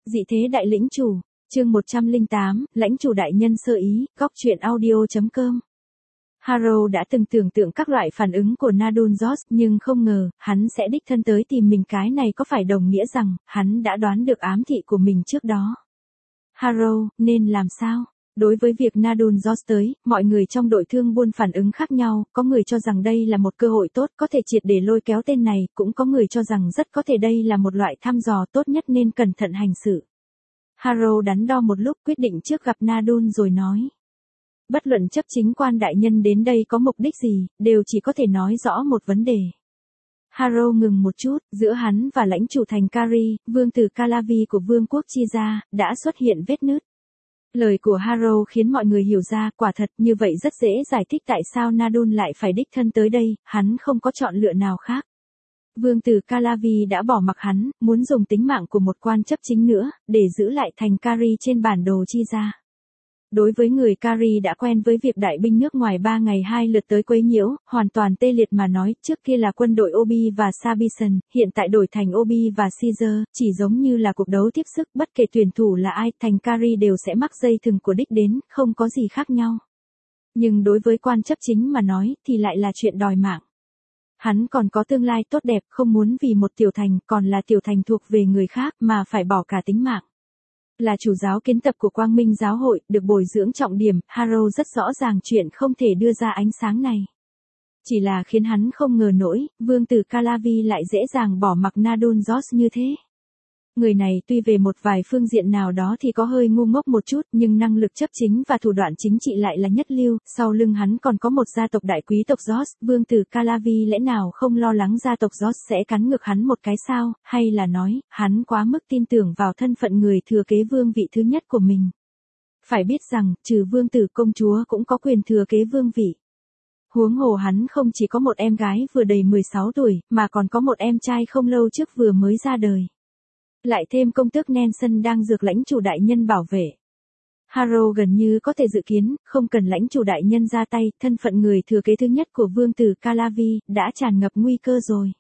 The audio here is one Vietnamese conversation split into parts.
Dị thế đại lĩnh chủ, chương 108, lãnh chủ đại nhân sơ ý, góc truyện audio.com. Harrow đã từng tưởng tượng các loại phản ứng của Nadun Joss, nhưng không ngờ, hắn sẽ đích thân tới tìm mình. Cái này có phải đồng nghĩa rằng, hắn đã đoán được ám thị của mình trước đó. Harrow, nên làm sao? Đối với việc Nadun Joss tới, mọi người trong đội thương buôn phản ứng khác nhau, có người cho rằng đây là một cơ hội tốt có thể triệt để lôi kéo tên này, cũng có người cho rằng rất có thể đây là một loại thăm dò tốt nhất nên cẩn thận hành sự. Harrow đắn đo một lúc quyết định trước gặp Nadun rồi nói. Bất luận chấp chính quan đại nhân đến đây có mục đích gì, đều chỉ có thể nói rõ một vấn đề. Harrow ngừng một chút, giữa hắn và lãnh chủ thành Kari, vương tử Calavi của vương quốc Chia ra, đã xuất hiện vết nứt. Lời của Harrow khiến mọi người hiểu ra, quả thật như vậy rất dễ giải thích tại sao Nadun lại phải đích thân tới đây, hắn không có chọn lựa nào khác. Vương tử Calavi đã bỏ mặc hắn, muốn dùng tính mạng của một quan chấp chính nữa, để giữ lại thành Kari trên bản đồ Chia ra. Đối với người Kari đã quen với việc đại binh nước ngoài 3 ngày 2 lượt tới quấy nhiễu, hoàn toàn tê liệt mà nói, trước kia là quân đội Obi và Sabison, hiện tại đổi thành Obi và Caesar, chỉ giống như là cuộc đấu tiếp sức, bất kể tuyển thủ là ai, thành Kari đều sẽ mắc dây thừng của đích đến, không có gì khác nhau. Nhưng đối với quan chấp chính mà nói, thì lại là chuyện đòi mạng. Hắn còn có tương lai tốt đẹp, không muốn vì một tiểu thành, còn là tiểu thành thuộc về người khác, mà phải bỏ cả tính mạng. Là chủ giáo kiến tập của Quang Minh giáo hội, được bồi dưỡng trọng điểm, Harrow rất rõ ràng chuyện không thể đưa ra ánh sáng này. Chỉ là khiến hắn không ngờ nổi, vương tử Calavi lại dễ dàng bỏ mặc Nadun Joss như thế. Người này tuy về một vài phương diện nào đó thì có hơi ngu ngốc một chút, nhưng năng lực chấp chính và thủ đoạn chính trị lại là nhất lưu, sau lưng hắn còn có một gia tộc đại quý tộc Joss, vương tử Calavi lẽ nào không lo lắng gia tộc Joss sẽ cắn ngược hắn một cái sao, hay là nói, hắn quá mức tin tưởng vào thân phận người thừa kế vương vị thứ nhất của mình. Phải biết rằng, trừ vương tử công chúa cũng có quyền thừa kế vương vị. Huống hồ hắn không chỉ có một em gái vừa đầy 16 tuổi, mà còn có một em trai không lâu trước vừa mới ra đời. Lại thêm công tước Nelson đang dược lãnh chủ đại nhân bảo vệ. Harrow gần như có thể dự kiến, không cần lãnh chủ đại nhân ra tay, thân phận người thừa kế thứ nhất của vương tử Calavi, đã tràn ngập nguy cơ rồi.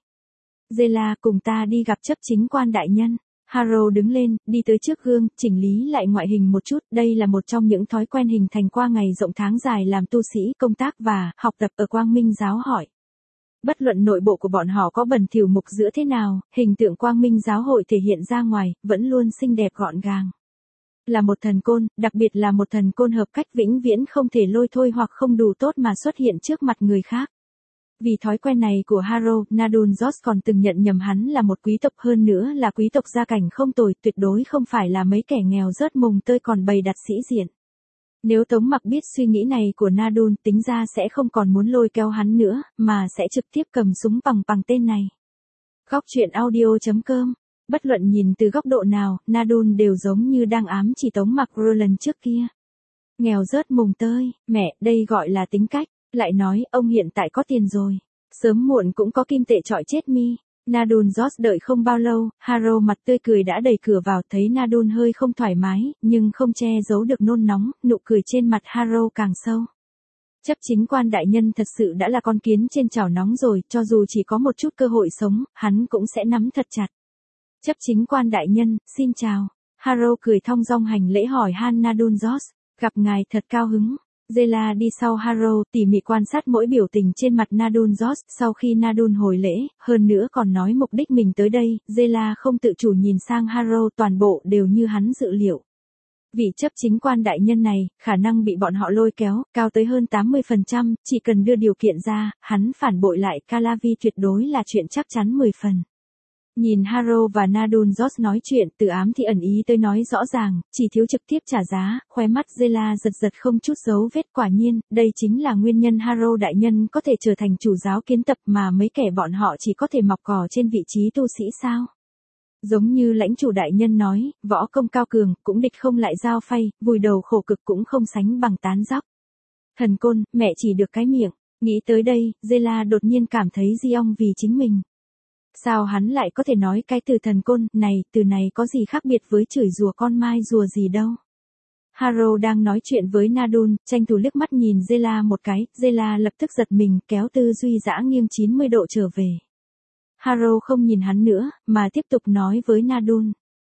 Zela, cùng ta đi gặp chấp chính quan đại nhân. Harrow đứng lên, đi tới trước gương, chỉnh lý lại ngoại hình một chút, đây là một trong những thói quen hình thành qua ngày rộng tháng dài làm tu sĩ, công tác và học tập ở Quang Minh giáo hội. Bất luận nội bộ của bọn họ có bẩn thỉu mục giữa thế nào, hình tượng Quang Minh giáo hội thể hiện ra ngoài, vẫn luôn xinh đẹp gọn gàng. Là một thần côn, đặc biệt là một thần côn hợp cách vĩnh viễn không thể lôi thôi hoặc không đủ tốt mà xuất hiện trước mặt người khác. Vì thói quen này của Harrow, Nadun Joss còn từng nhận nhầm hắn là một quý tộc, hơn nữa là quý tộc gia cảnh không tồi, tuyệt đối không phải là mấy kẻ nghèo rớt mồng tơi còn bày đặt sĩ diện. Nếu Tống Mặc biết suy nghĩ này của Nadun, tính ra sẽ không còn muốn lôi kéo hắn nữa, mà sẽ trực tiếp cầm súng bằng tên này. Góc truyện audio.com. Bất luận nhìn từ góc độ nào, Nadun đều giống như đang ám chỉ Tống Mặc lần trước kia. Nghèo rớt mồng tơi, mẹ, đây gọi là tính cách. Lại nói, ông hiện tại có tiền rồi. Sớm muộn cũng có kim tệ chọi chết mi. Nadun Joss đợi không bao lâu, Harrow mặt tươi cười đã đẩy cửa vào, thấy Nadun hơi không thoải mái, nhưng không che giấu được nôn nóng, nụ cười trên mặt Harrow càng sâu. Chấp chính quan đại nhân thật sự đã là con kiến trên chảo nóng rồi, cho dù chỉ có một chút cơ hội sống, hắn cũng sẽ nắm thật chặt. Chấp chính quan đại nhân, xin chào. Harrow cười thong dong hành lễ hỏi han Nadun Joss, gặp ngài thật cao hứng. Zela đi sau Harrow, tỉ mỉ quan sát mỗi biểu tình trên mặt Nadun Joss, sau khi Nadun hồi lễ, hơn nữa còn nói mục đích mình tới đây, Zela không tự chủ nhìn sang Harrow, toàn bộ đều như hắn dự liệu. Vị chấp chính quan đại nhân này, khả năng bị bọn họ lôi kéo, cao tới hơn 80%, chỉ cần đưa điều kiện ra, hắn phản bội lại Calavi tuyệt đối là chuyện chắc chắn 10 phần. Nhìn Harrow và Nadun Joss nói chuyện, từ ám thì ẩn ý tới nói rõ ràng, chỉ thiếu trực tiếp trả giá, khóe mắt Zela giật không chút dấu vết, quả nhiên, đây chính là nguyên nhân Harrow đại nhân có thể trở thành chủ giáo kiến tập mà mấy kẻ bọn họ chỉ có thể mọc cỏ trên vị trí tu sĩ sao. Giống như lãnh chủ đại nhân nói, võ công cao cường, cũng địch không lại dao phay, vùi đầu khổ cực cũng không sánh bằng tán dóc. Thần côn, mẹ chỉ được cái miệng, nghĩ tới đây, Zela đột nhiên cảm thấy di ong vì chính mình. Sao hắn lại có thể nói cái từ thần côn này, từ này có gì khác biệt với chửi rủa con mai rùa gì đâu. Harrow đang nói chuyện với Nadun, tranh thủ liếc mắt nhìn Zela một cái, Zela lập tức giật mình, kéo tư duy dã nghiêng 90 độ trở về. Harrow không nhìn hắn nữa, mà tiếp tục nói với Nadun.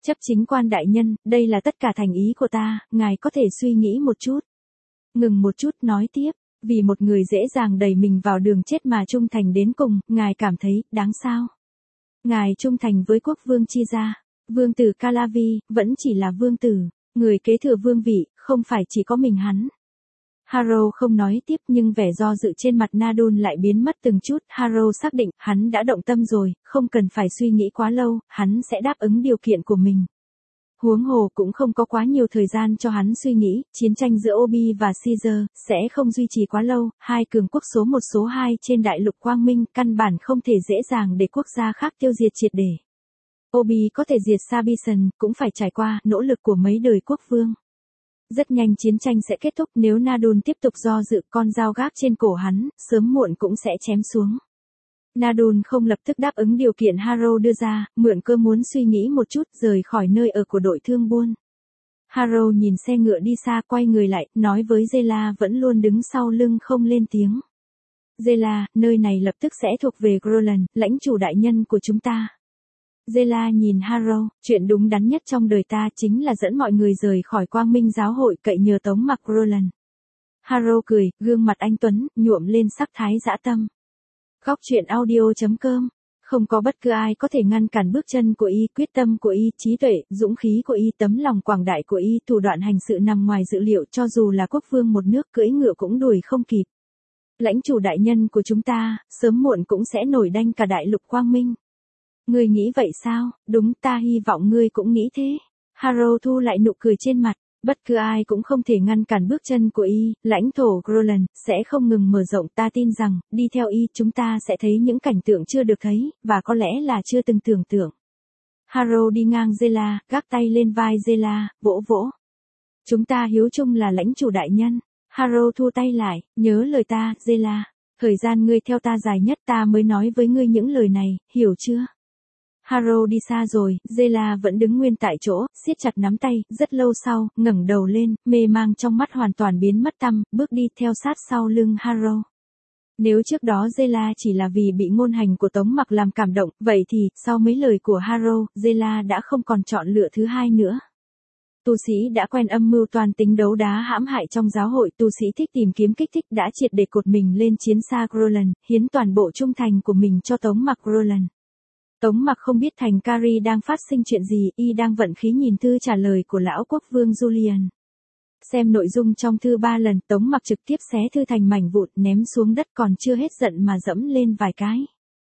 Chấp chính quan đại nhân, đây là tất cả thành ý của ta, ngài có thể suy nghĩ một chút. Ngừng một chút nói tiếp, vì một người dễ dàng đẩy mình vào đường chết mà trung thành đến cùng, ngài cảm thấy, đáng sao? Ngài trung thành với quốc vương Chi gia, vương tử Calavi, vẫn chỉ là vương tử, người kế thừa vương vị, không phải chỉ có mình hắn. Harrow không nói tiếp nhưng vẻ do dự trên mặt Nadun lại biến mất từng chút. Harrow xác định, hắn đã động tâm rồi, không cần phải suy nghĩ quá lâu, hắn sẽ đáp ứng điều kiện của mình. Huống hồ cũng không có quá nhiều thời gian cho hắn suy nghĩ, chiến tranh giữa Obi và Caesar sẽ không duy trì quá lâu, hai cường quốc số 1 số 2 trên đại lục quang minh căn bản không thể dễ dàng để quốc gia khác tiêu diệt triệt để. Obi có thể diệt Sabison, cũng phải trải qua nỗ lực của mấy đời quốc vương. Rất nhanh chiến tranh sẽ kết thúc, nếu Nadun tiếp tục do dự, con dao gác trên cổ hắn, sớm muộn cũng sẽ chém xuống. Nadun không lập tức đáp ứng điều kiện Harrow đưa ra, mượn cơ muốn suy nghĩ một chút, rời khỏi nơi ở của đội thương buôn. Harrow nhìn xe ngựa đi xa, quay người lại, nói với Zela vẫn luôn đứng sau lưng không lên tiếng. Zela, nơi này lập tức sẽ thuộc về Grolan, lãnh chủ đại nhân của chúng ta. Zela nhìn Harrow, chuyện đúng đắn nhất trong đời ta chính là dẫn mọi người rời khỏi Quang Minh giáo hội, cậy nhờ tống mặc Grolan. Harrow cười, gương mặt anh tuấn, nhuộm lên sắc thái dã tâm. Góc truyện audio.com. Không có bất cứ ai có thể ngăn cản bước chân của y, quyết tâm của y, trí tuệ, dũng khí của y, tấm lòng quảng đại của y, thủ đoạn hành sự nằm ngoài dự liệu, cho dù là quốc vương một nước cưỡi ngựa cũng đuổi không kịp. Lãnh chủ đại nhân của chúng ta, sớm muộn cũng sẽ nổi đanh cả đại lục quang minh. Ngươi nghĩ vậy sao? Đúng, ta hy vọng ngươi cũng nghĩ thế. Harrow thu lại nụ cười trên mặt. Bất cứ ai cũng không thể ngăn cản bước chân của y, lãnh thổ Grolan sẽ không ngừng mở rộng, ta tin rằng, đi theo y chúng ta sẽ thấy những cảnh tượng chưa được thấy, và có lẽ là chưa từng tưởng tượng. Harrow đi ngang Zela, gác tay lên vai Zela, vỗ vỗ. Chúng ta hiếu chung là lãnh chủ đại nhân. Harrow thu tay lại, nhớ lời ta, Zela. Thời gian ngươi theo ta dài nhất ta mới nói với ngươi những lời này, hiểu chưa? Harrow đi xa rồi, Zela vẫn đứng nguyên tại chỗ, siết chặt nắm tay, rất lâu sau, ngẩng đầu lên, mê mang trong mắt hoàn toàn biến mất tăm, bước đi theo sát sau lưng Harrow. Nếu trước đó Zela chỉ là vì bị ngôn hành của Tống Mặc làm cảm động, vậy thì, sau mấy lời của Harrow, Zela đã không còn chọn lựa thứ hai nữa. Tu sĩ đã quen âm mưu toàn tính đấu đá hãm hại trong giáo hội, tu sĩ thích tìm kiếm kích thích đã triệt để cột mình lên chiến xa Grolan, hiến toàn bộ trung thành của mình cho Tống Mặc Grolan. Tống Mặc không biết thành Carrie đang phát sinh chuyện gì, y đang vận khí nhìn thư trả lời của lão quốc vương Julian. Xem nội dung trong thư 3 lần, Tống Mặc trực tiếp xé thư thành mảnh vụn, ném xuống đất, còn chưa hết giận mà dẫm lên vài cái.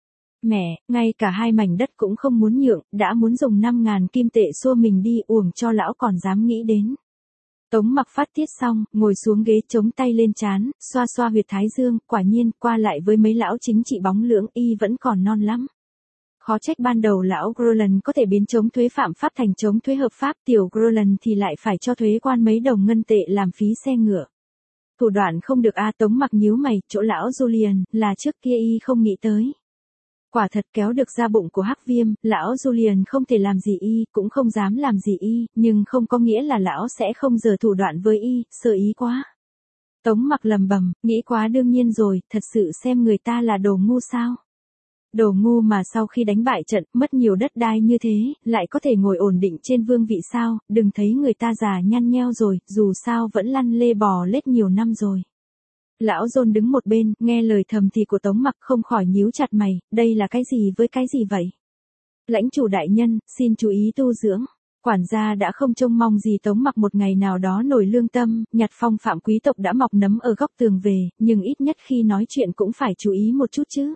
Mẹ, ngay cả 2 mảnh đất cũng không muốn nhượng, đã muốn dùng 5.000 kim tệ xua mình đi, uổng cho lão còn dám nghĩ đến. Tống Mặc phát tiết xong, ngồi xuống ghế chống tay lên trán, xoa xoa huyệt thái dương, quả nhiên, qua lại với mấy lão chính trị bóng lưỡng, y vẫn còn non lắm. Khó trách ban đầu lão Grolan có thể biến chống thuế phạm pháp thành chống thuế hợp pháp, tiểu Grolan thì lại phải cho thuế quan mấy đồng ngân tệ làm phí xe ngựa. Thủ đoạn không được a. Tống Mặc nhíu mày, chỗ lão Julian, là trước kia y không nghĩ tới. Quả thật kéo được ra bụng của Hắc Viêm, lão Julian không thể làm gì y, cũng không dám làm gì y, nhưng không có nghĩa là lão sẽ không giở thủ đoạn với y, sơ ý quá. Tống Mặc lầm bầm, nghĩ quá đương nhiên rồi, thật sự xem người ta là đồ ngu sao? Đồ ngu mà sau khi đánh bại trận, mất nhiều đất đai như thế, lại có thể ngồi ổn định trên vương vị sao, đừng thấy người ta già nhăn nheo rồi, dù sao vẫn lăn lê bò lết nhiều năm rồi. Lão John đứng một bên, nghe lời thầm thì của Tống Mặc không khỏi nhíu chặt mày, đây là cái gì với cái gì vậy? Lãnh chủ đại nhân, xin chú ý tu dưỡng. Quản gia đã không trông mong gì Tống Mặc một ngày nào đó nổi lương tâm, nhặt phong phạm quý tộc đã mọc nấm ở góc tường về, nhưng ít nhất khi nói chuyện cũng phải chú ý một chút chứ.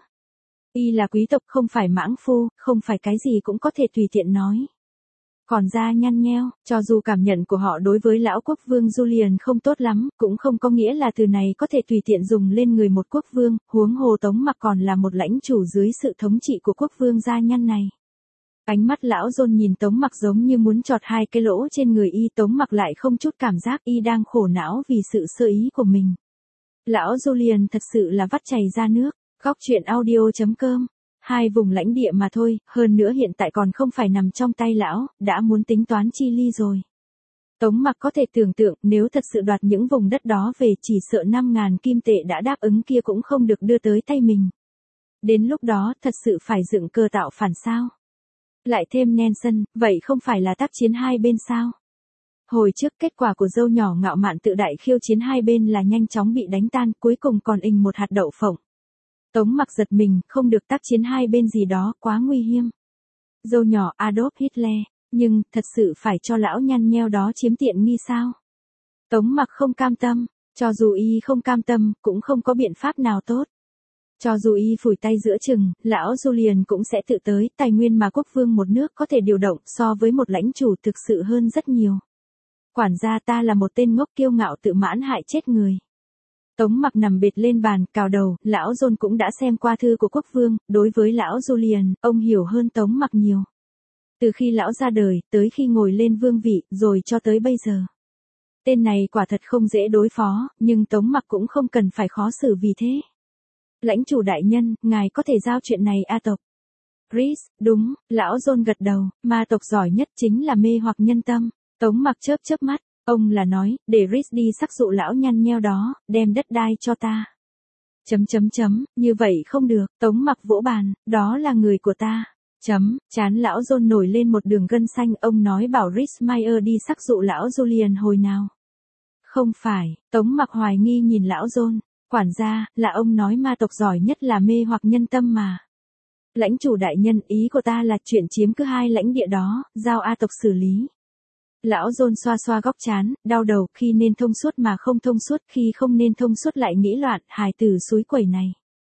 Y là quý tộc không phải mãng phu, không phải cái gì cũng có thể tùy tiện nói. Còn ra nhăn nheo, cho dù cảm nhận của họ đối với lão quốc vương Julian không tốt lắm, cũng không có nghĩa là từ này có thể tùy tiện dùng lên người một quốc vương, huống hồ Tống Mặc còn là một lãnh chủ dưới sự thống trị của quốc vương gia nhăn này. Ánh mắt lão John nhìn Tống Mặc giống như muốn chọt 2 cái lỗ trên người y, Tống Mặc lại không chút cảm giác y đang khổ não vì sự sơ ý của mình. Lão Julian thật sự là vắt chảy ra nước. Góc truyện audio.com. 2 vùng lãnh địa mà thôi, hơn nữa hiện tại còn không phải nằm trong tay lão, đã muốn tính toán chi ly rồi. Tống Mặc có thể tưởng tượng nếu thật sự đoạt những vùng đất đó về chỉ sợ 5.000 kim tệ đã đáp ứng kia cũng không được đưa tới tay mình. Đến lúc đó thật sự phải dựng cơ tạo phản sao. Lại thêm Nelson, vậy không phải là tác chiến hai bên sao? Hồi trước kết quả của dâu nhỏ ngạo mạn tự đại khiêu chiến hai bên là nhanh chóng bị đánh tan, cuối cùng còn ình một hạt đậu phộng. Tống Mặc giật mình, không được tác chiến hai bên gì đó, quá nguy hiểm. Dâu nhỏ Adolf Hitler, nhưng thật sự phải cho lão nhăn nheo đó chiếm tiện nghi sao? Tống Mặc không cam tâm, cho dù y không cam tâm, cũng không có biện pháp nào tốt. Cho dù y phủi tay giữa chừng, lão Julian cũng sẽ tự tới, tài nguyên mà quốc vương một nước có thể điều động so với một lãnh chủ thực sự hơn rất nhiều. Quản gia ta là một tên ngốc kiêu ngạo tự mãn hại chết người. Tống Mặc nằm bệt lên bàn, cào đầu, lão John cũng đã xem qua thư của quốc vương, đối với lão Julian, ông hiểu hơn Tống Mặc nhiều. Từ khi lão ra đời, tới khi ngồi lên vương vị, rồi cho tới bây giờ. Tên này quả thật không dễ đối phó, nhưng Tống Mặc cũng không cần phải khó xử vì thế. Lãnh chủ đại nhân, ngài có thể giao chuyện này A tộc. Rhys, đúng, lão John gật đầu, ma tộc giỏi nhất chính là mê hoặc nhân tâm. Tống Mặc chớp chớp mắt, ông là nói, để Rhys đi sắc dụ lão nhăn nheo đó, đem đất đai cho ta. Như vậy không được, Tống Mặc vỗ bàn, đó là người của ta. Chán lão John nổi lên một đường gân xanh, ông nói bảo Rhys Meyer đi sắc dụ lão Julian hồi nào. Không phải, Tống Mặc hoài nghi nhìn lão John, quản gia, là ông nói ma tộc giỏi nhất là mê hoặc nhân tâm mà. Lãnh chủ đại nhân, ý của ta là chuyện chiếm cứ hai lãnh địa đó, giao A tộc xử lý. Lão John xoa xoa góc trán, đau đầu, khi nên thông suốt mà không thông suốt, khi không nên thông suốt lại nghĩ loạn, hài tử suối quẩy này.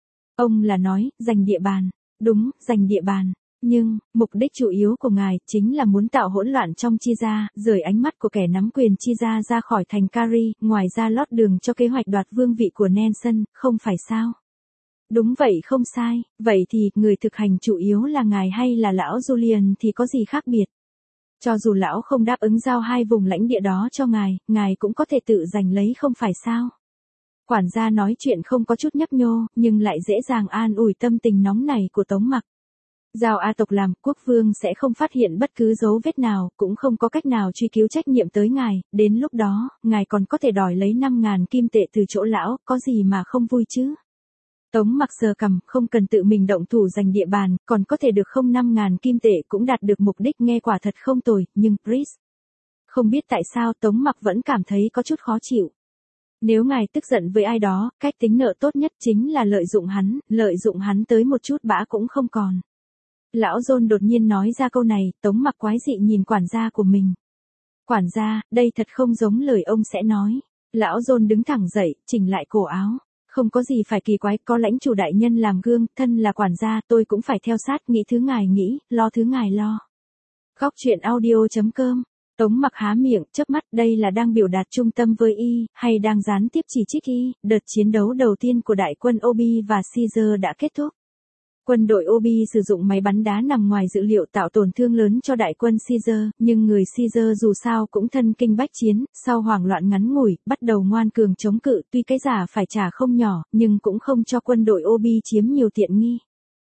Ông là nói, giành địa bàn. Đúng, giành địa bàn. Nhưng, mục đích chủ yếu của ngài chính là muốn tạo hỗn loạn trong Chi gia, rời ánh mắt của kẻ nắm quyền Chi gia ra khỏi thành Cari, ngoài ra lót đường cho kế hoạch đoạt vương vị của Nelson, không phải sao? Đúng vậy, không sai. Vậy thì, người thực hành chủ yếu là ngài hay là lão Julian thì có gì khác biệt? Cho dù lão không đáp ứng giao hai vùng lãnh địa đó cho ngài cũng có thể tự giành lấy không phải sao? Quản gia nói chuyện không có chút nhấp nhô, nhưng lại dễ dàng an ủi tâm tình nóng này của Tống Mặc. Giao A tộc làm, quốc vương sẽ không phát hiện bất cứ dấu vết nào, cũng không có cách nào truy cứu trách nhiệm tới ngài, đến lúc đó, ngài còn có thể đòi lấy 5.000 kim tệ từ chỗ lão, có gì mà không vui chứ? Tống Mặc sờ cằm, không cần tự mình động thủ giành địa bàn, còn có thể được không 5.000 kim tệ cũng đạt được mục đích, nghe quả thật không tồi, nhưng, Rhys. Không biết tại sao Tống Mặc vẫn cảm thấy có chút khó chịu. Nếu ngài tức giận với ai đó, cách tính nợ tốt nhất chính là lợi dụng hắn tới một chút bã cũng không còn. Lão John đột nhiên nói ra câu này, Tống Mặc quái dị nhìn quản gia của mình. Quản gia, đây thật không giống lời ông sẽ nói. Lão John đứng thẳng dậy, chỉnh lại cổ áo. Không có gì phải kỳ quái, có lãnh chủ đại nhân làm gương, thân là quản gia, tôi cũng phải theo sát, nghĩ thứ ngài nghĩ, lo thứ ngài lo. Góc truyện audio.com. Tống Mặc há miệng, chớp mắt, đây là đang biểu đạt trung tâm với y, hay đang gián tiếp chỉ trích y? Đợt chiến đấu đầu tiên của đại quân Obi và Caesar đã kết thúc. Quân đội Obi sử dụng máy bắn đá nằm ngoài dự liệu tạo tổn thương lớn cho đại quân Caesar, nhưng người Caesar dù sao cũng thân kinh bách chiến, sau hoảng loạn ngắn ngủi, bắt đầu ngoan cường chống cự, tuy cái giả phải trả không nhỏ, nhưng cũng không cho quân đội Obi chiếm nhiều tiện nghi.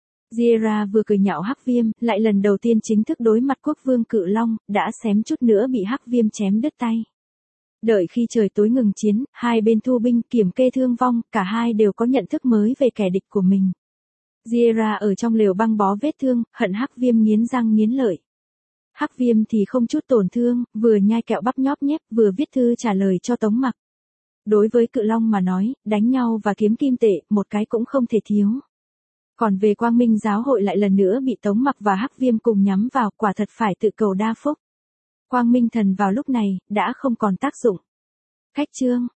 Giera vừa cười nhạo Hắc Viêm, lại lần đầu tiên chính thức đối mặt quốc vương Cự Long, đã xém chút nữa bị Hắc Viêm chém đứt tay. Đợi khi trời tối ngừng chiến, hai bên thu binh kiểm kê thương vong, cả hai đều có nhận thức mới về kẻ địch của mình. Giera ở trong lều băng bó vết thương, hận Hắc Viêm nghiến răng nghiến lợi. Hắc Viêm thì không chút tổn thương, vừa nhai kẹo bắp nhóp nhép, vừa viết thư trả lời cho Tống Mặc. Đối với Cự Long mà nói, đánh nhau và kiếm kim tệ, một cái cũng không thể thiếu. Còn về Quang Minh giáo hội lại lần nữa bị Tống Mặc và Hắc Viêm cùng nhắm vào, quả thật phải tự cầu đa phúc. Quang Minh thần vào lúc này, đã không còn tác dụng. Cách chương.